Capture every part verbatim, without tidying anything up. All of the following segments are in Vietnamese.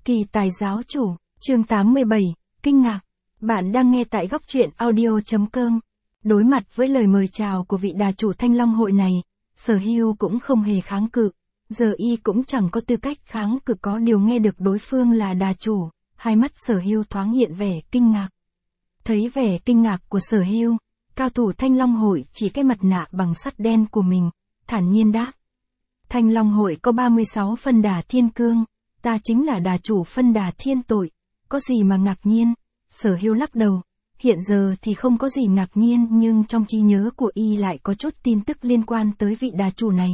Kỳ tài giáo chủ, chương tám mươi bảy, kinh ngạc. Bạn đang nghe tại góc truyện audio chấm com. Đối mặt với lời mời chào của vị đà chủ Thanh Long hội này, Sở Hưu cũng không hề kháng cự. Giờ y cũng chẳng có tư cách kháng cự, có điều nghe được đối phương là đà chủ, hai mắt Sở Hưu thoáng hiện vẻ kinh ngạc. Thấy vẻ kinh ngạc của Sở Hưu, cao thủ Thanh Long hội chỉ cái mặt nạ bằng sắt đen của mình, thản nhiên đáp. Thanh Long hội có ba mươi sáu phân đà thiên cương, ta chính là đà chủ phân đà thiên tội, có gì mà ngạc nhiên? Sở Hưu lắc đầu, hiện giờ thì không có gì ngạc nhiên, nhưng trong trí nhớ của y lại có chút tin tức liên quan tới vị đà chủ này.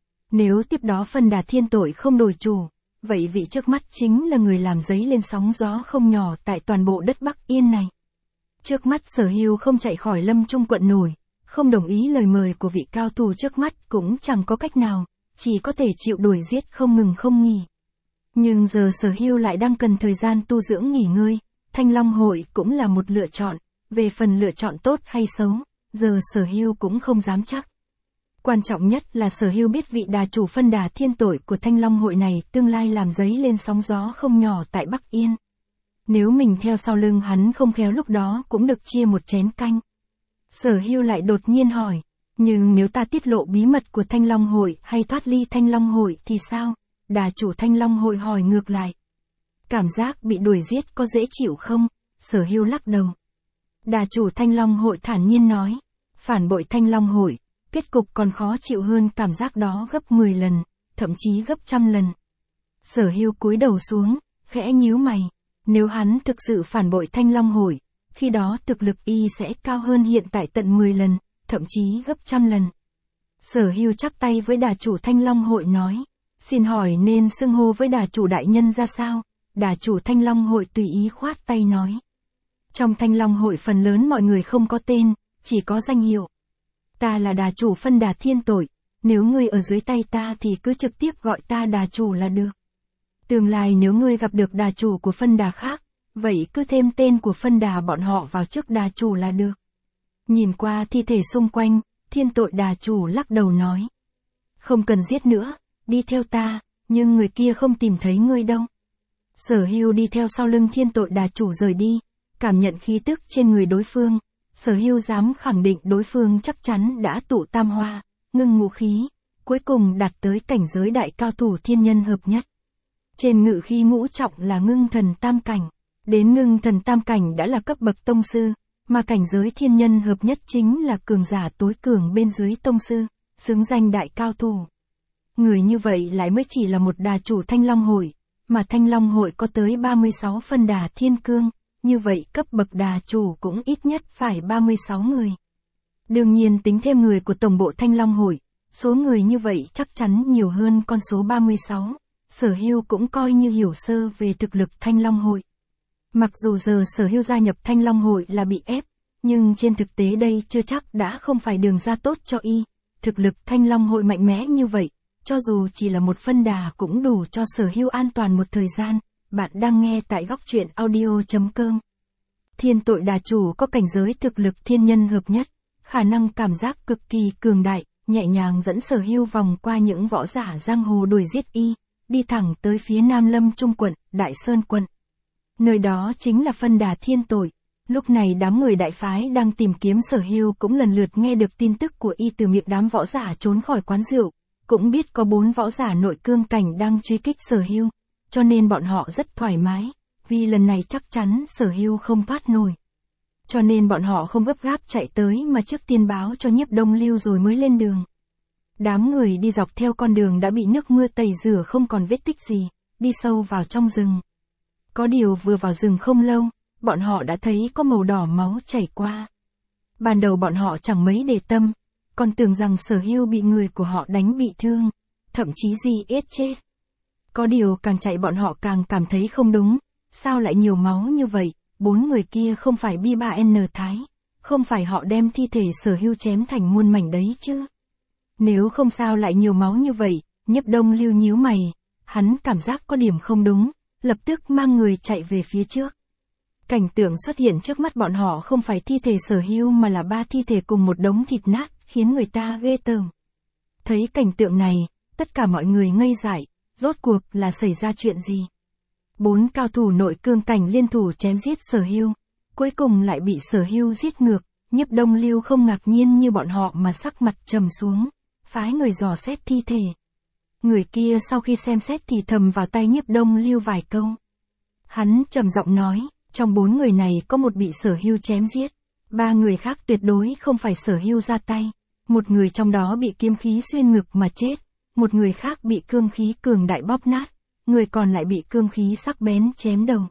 Nếu tiếp đó phân đà thiên tội không đổi chủ, vậy vị trước mắt chính là người làm dấy lên sóng gió không nhỏ tại toàn bộ đất Bắc Yên này. Trước mắt Sở Hưu không chạy khỏi Lâm Trung quận nổi, không đồng ý lời mời của vị cao thủ trước mắt cũng chẳng có cách nào, chỉ có thể chịu đuổi giết không ngừng không nghỉ. Nhưng giờ Sở Hưu lại đang cần thời gian tu dưỡng nghỉ ngơi, Thanh Long hội cũng là một lựa chọn, về phần lựa chọn tốt hay xấu, giờ Sở Hưu cũng không dám chắc. Quan trọng nhất là Sở Hưu biết vị đà chủ phân đà thiên tội của Thanh Long hội này tương lai làm dấy lên sóng gió không nhỏ tại Bắc Yên. Nếu mình theo sau lưng hắn không khéo lúc đó cũng được chia một chén canh. Sở Hưu lại đột nhiên hỏi, nhưng nếu ta tiết lộ bí mật của Thanh Long hội hay thoát ly Thanh Long hội thì sao? Đà chủ Thanh Long hội hỏi ngược lại. Cảm giác bị đuổi giết có dễ chịu không? Sở Hưu lắc đầu. Đà chủ Thanh Long hội thản nhiên nói, phản bội Thanh Long hội, kết cục còn khó chịu hơn cảm giác đó gấp mười lần, thậm chí gấp trăm lần. Sở Hưu cúi đầu xuống, khẽ nhíu mày, nếu hắn thực sự phản bội Thanh Long hội, khi đó thực lực y sẽ cao hơn hiện tại tận mười lần, thậm chí gấp trăm lần. Sở Hưu chắp tay với đà chủ Thanh Long hội nói, xin hỏi nên xưng hô với đà chủ đại nhân ra sao? Đà chủ Thanh Long hội tùy ý khoát tay nói. Trong Thanh Long hội phần lớn mọi người không có tên, chỉ có danh hiệu. Ta là đà chủ phân đà thiên tội, nếu ngươi ở dưới tay ta thì cứ trực tiếp gọi ta đà chủ là được. Tương lai nếu ngươi gặp được đà chủ của phân đà khác, vậy cứ thêm tên của phân đà bọn họ vào trước đà chủ là được. Nhìn qua thi thể xung quanh, thiên tội đà chủ lắc đầu nói. Không cần giết nữa, đi theo ta, nhưng người kia không tìm thấy ngươi đâu. Sở Hưu đi theo sau lưng thiên tội đà chủ rời đi, cảm nhận khí tức trên người đối phương. Sở Hưu dám khẳng định đối phương chắc chắn đã tụ tam hoa, ngưng ngũ khí, cuối cùng đạt tới cảnh giới đại cao thủ thiên nhân hợp nhất. Trên ngự khí ngũ trọng là ngưng thần tam cảnh, đến ngưng thần tam cảnh đã là cấp bậc tông sư, mà cảnh giới thiên nhân hợp nhất chính là cường giả tối cường bên dưới tông sư, xứng danh đại cao thủ. Người như vậy lại mới chỉ là một đà chủ Thanh Long hội, mà Thanh Long hội có tới ba mươi sáu phân đà thiên cương, như vậy cấp bậc đà chủ cũng ít nhất phải ba mươi sáu người. Đương nhiên tính thêm người của tổng bộ Thanh Long hội, số người như vậy chắc chắn nhiều hơn con số ba mươi sáu. Sở Hưu cũng coi như hiểu sơ về thực lực Thanh Long hội. Mặc dù giờ Sở Hưu gia nhập Thanh Long hội là bị ép, nhưng trên thực tế đây chưa chắc đã không phải đường ra tốt cho y. Thực lực Thanh Long hội mạnh mẽ như vậy, cho dù chỉ là một phân đà cũng đủ cho Sở Hưu an toàn một thời gian. Bạn đang nghe tại góc truyện audio chấm com. Thiên tội đà chủ có cảnh giới thực lực thiên nhân hợp nhất, khả năng cảm giác cực kỳ cường đại, nhẹ nhàng dẫn Sở Hưu vòng qua những võ giả giang hồ đuổi giết y, đi thẳng tới phía Nam Lâm Trung quận, Đại Sơn quận. Nơi đó chính là phân đà thiên tội. Lúc này đám người đại phái đang tìm kiếm Sở Hưu cũng lần lượt nghe được tin tức của y từ miệng đám võ giả trốn khỏi quán rượu, cũng biết có bốn võ giả nội cương cảnh đang truy kích Sở Hưu, cho nên bọn họ rất thoải mái, vì lần này chắc chắn Sở Hưu không thoát nổi. Cho nên bọn họ không gấp gáp chạy tới mà trước tiên báo cho Nhiếp Đông Lưu rồi mới lên đường. Đám người đi dọc theo con đường đã bị nước mưa tẩy rửa không còn vết tích gì, đi sâu vào trong rừng. Có điều vừa vào rừng không lâu, bọn họ đã thấy có màu đỏ máu chảy qua. Ban đầu bọn họ chẳng mấy để tâm, còn tưởng rằng Sở Hưu bị người của họ đánh bị thương, thậm chí gì ết chết. Có điều càng chạy bọn họ càng cảm thấy không đúng, sao lại nhiều máu như vậy, bốn người kia không phải Bi ba N Thái, không phải họ đem thi thể Sở Hưu chém thành muôn mảnh đấy chứ. Nếu không sao lại nhiều máu như vậy, Nhiếp Đông Lưu nhíu mày, hắn cảm giác có điểm không đúng, lập tức mang người chạy về phía trước. Cảnh tượng xuất hiện trước mắt bọn họ không phải thi thể Sở Hưu mà là ba thi thể cùng một đống thịt nát, khiến người ta ghê tởm. Thấy cảnh tượng này, tất cả mọi người ngây dại, rốt cuộc là xảy ra chuyện gì? Bốn cao thủ nội cương cảnh liên thủ chém giết Sở Hưu, cuối cùng lại bị Sở Hưu giết ngược. Nhiếp Đông Lưu không ngạc nhiên như bọn họ mà sắc mặt trầm xuống, phái người dò xét thi thể. Người kia sau khi xem xét thì thầm vào tay Nhiếp Đông Lưu vài câu. Hắn trầm giọng nói, trong bốn người này có một bị Sở Hưu chém giết, ba người khác tuyệt đối không phải Sở Hưu ra tay. Một người trong đó bị kiếm khí xuyên ngực mà chết, một người khác bị cương khí cường đại bóp nát, người còn lại bị cương khí sắc bén chém đầu.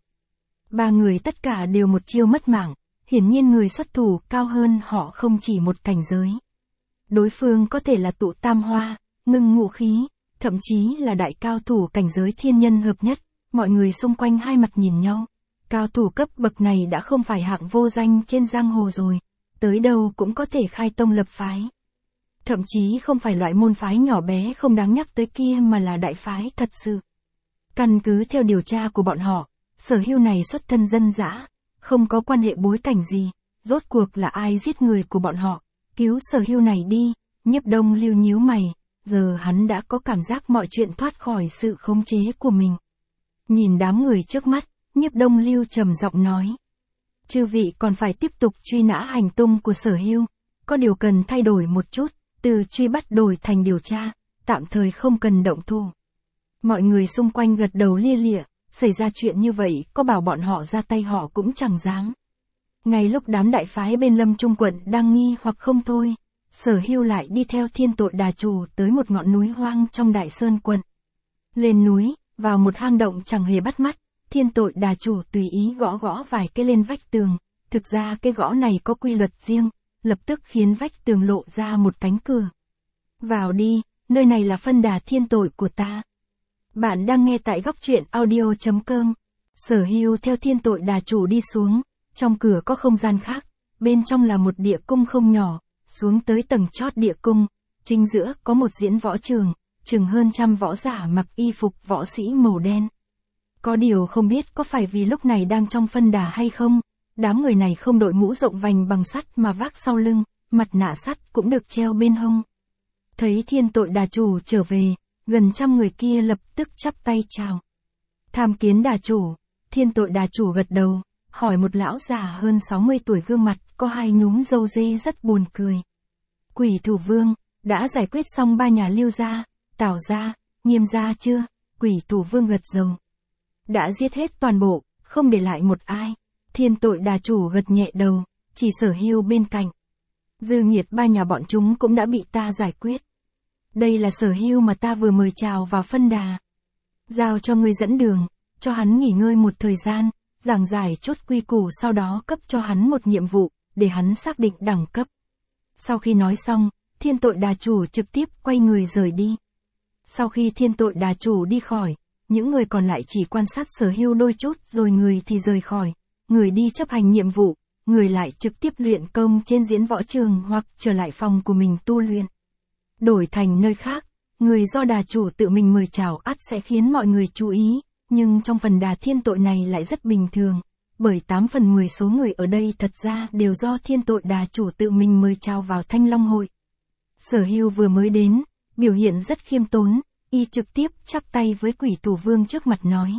Ba người tất cả đều một chiêu mất mạng, hiển nhiên người xuất thủ cao hơn họ không chỉ một cảnh giới. Đối phương có thể là tụ tam hoa, ngưng ngũ khí, thậm chí là đại cao thủ cảnh giới thiên nhân hợp nhất. Mọi người xung quanh hai mặt nhìn nhau. Cao thủ cấp bậc này đã không phải hạng vô danh trên giang hồ rồi, tới đâu cũng có thể khai tông lập phái. Thậm chí không phải loại môn phái nhỏ bé không đáng nhắc tới kia mà là đại phái thật sự. Căn cứ theo điều tra của bọn họ, Sở Hưu này xuất thân dân dã, không có quan hệ bối cảnh gì, rốt cuộc là ai giết người của bọn họ, cứu Sở Hưu này đi. Nhiếp Đông Lưu nhíu mày, giờ hắn đã có cảm giác mọi chuyện thoát khỏi sự khống chế của mình. Nhìn đám người trước mắt, Nhiếp Đông Lưu trầm giọng nói. Chư vị còn phải tiếp tục truy nã hành tung của Sở Hưu, có điều cần thay đổi một chút, từ truy bắt đổi thành điều tra, tạm thời không cần động thủ. Mọi người xung quanh gật đầu lia lịa, xảy ra chuyện như vậy có bảo bọn họ ra tay họ cũng chẳng dám. Ngay lúc đám đại phái bên Lâm Trung quận đang nghi hoặc không thôi, Sở Hưu lại đi theo Thiên Tội Đà Chủ tới một ngọn núi hoang trong Đại Sơn quận. Lên núi, vào một hang động chẳng hề bắt mắt, Thiên Tội Đà Chủ tùy ý gõ gõ vài cái lên vách tường, thực ra cái gõ này có quy luật riêng, lập tức khiến vách tường lộ ra một cánh cửa. Vào đi, nơi này là phân đà thiên tội của ta. Bạn đang nghe tại góc truyện audio chấm com. Sở Hưu theo Thiên Tội Đà Chủ đi xuống, trong cửa có không gian khác, bên trong là một địa cung không nhỏ, xuống tới tầng chót địa cung, chính giữa có một diễn võ trường, chừng hơn trăm võ giả mặc y phục võ sĩ màu đen. Có điều không biết có phải vì lúc này đang trong phân đà hay không, đám người này không đội mũ rộng vành bằng sắt mà vác sau lưng, mặt nạ sắt cũng được treo bên hông. Thấy Thiên Tội Đà Chủ trở về, gần trăm người kia lập tức chắp tay chào. Tham kiến Đà Chủ. Thiên Tội Đà Chủ gật đầu, hỏi một lão già hơn sáu mươi tuổi gương mặt có hai nhúm râu dê rất buồn cười. Quỷ Thủ Vương, đã giải quyết xong ba nhà Lưu gia, Tào gia, Nghiêm gia chưa? Quỷ Thủ Vương gật đầu. Đã giết hết toàn bộ, không để lại một ai. Thiên Tội Đà Chủ gật nhẹ đầu, chỉ Sở Hưu bên cạnh. Dư nghiệt ba nhà bọn chúng cũng đã bị ta giải quyết. Đây là Sở Hưu mà ta vừa mời chào vào phân đà. Giao cho ngươi dẫn đường, cho hắn nghỉ ngơi một thời gian, giảng giải chốt quy củ, sau đó cấp cho hắn một nhiệm vụ, để hắn xác định đẳng cấp. Sau khi nói xong, Thiên Tội Đà Chủ trực tiếp quay người rời đi. Sau khi Thiên Tội Đà Chủ đi khỏi, những người còn lại chỉ quan sát Sở Hưu đôi chút rồi người thì rời khỏi, người đi chấp hành nhiệm vụ, người lại trực tiếp luyện công trên diễn võ trường hoặc trở lại phòng của mình tu luyện. Đổi thành nơi khác, người do Đà Chủ tự mình mời chào ắt sẽ khiến mọi người chú ý, nhưng trong phần đà thiên tội này lại rất bình thường, bởi tám phần mười số người ở đây thật ra đều do Thiên Tội Đà Chủ tự mình mời chào vào Thanh Long Hội. Sở Hưu vừa mới đến, biểu hiện rất khiêm tốn, y trực tiếp chắp tay với Quỷ Thủ Vương trước mặt nói.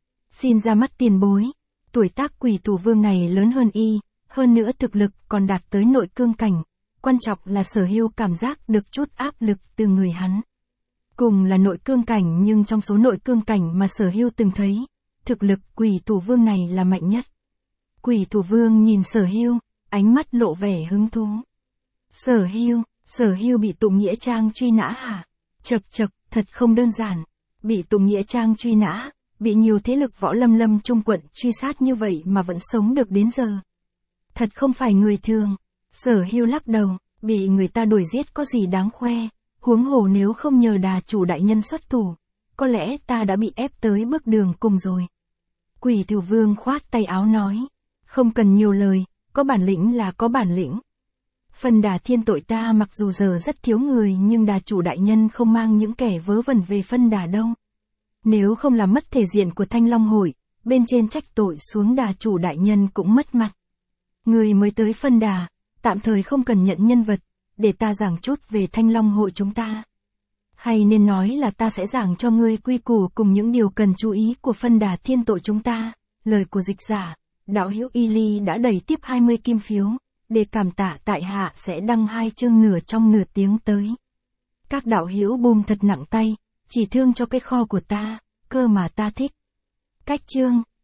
Xin ra mắt tiền bối, tuổi tác Quỷ Thủ Vương này lớn hơn y, hơn nữa thực lực còn đạt tới nội cương cảnh, quan trọng là Sở Hưu cảm giác được chút áp lực từ người hắn. Cùng là nội cương cảnh nhưng trong số nội cương cảnh mà Sở Hưu từng thấy, thực lực Quỷ Thủ Vương này là mạnh nhất. Quỷ Thủ Vương nhìn Sở Hưu, ánh mắt lộ vẻ hứng thú. Sở Hưu, Sở Hưu bị Tụng Nghĩa Trang truy nã hả? Chật chật, thật không đơn giản. Bị Tụng Nghĩa Trang truy nã, bị nhiều thế lực võ lâm Lâm Trung quận truy sát như vậy mà vẫn sống được đến giờ. Thật không phải người thường. Sở Hưu lắc đầu, bị người ta đuổi giết có gì đáng khoe, huống hồ nếu không nhờ Đà Chủ đại nhân xuất thủ, có lẽ ta đã bị ép tới bước đường cùng rồi. Quỷ Thủ Vương khoát tay áo nói, không cần nhiều lời, có bản lĩnh là có bản lĩnh. Phần đà thiên tội ta mặc dù giờ rất thiếu người nhưng Đà Chủ đại nhân không mang những kẻ vớ vẩn về phân đà đâu. Nếu không làm mất thể diện của Thanh Long Hội, bên trên trách tội xuống Đà Chủ đại nhân cũng mất mặt. Người mới tới phân đà, tạm thời không cần nhận nhân vật, để ta giảng chút về Thanh Long Hội chúng ta. Hay nên nói là ta sẽ giảng cho ngươi quy củ cùng những điều cần chú ý của phân đà thiên tội chúng ta. Lời của dịch giả, đạo hữu Y Ly đã đẩy tiếp hai mươi kim phiếu, để cảm tạ tại hạ sẽ đăng hai chương nửa trong nửa tiếng tới. Các đạo hữu bùm thật nặng tay, chỉ thương cho cái kho của ta, cơ mà ta thích. Cách chương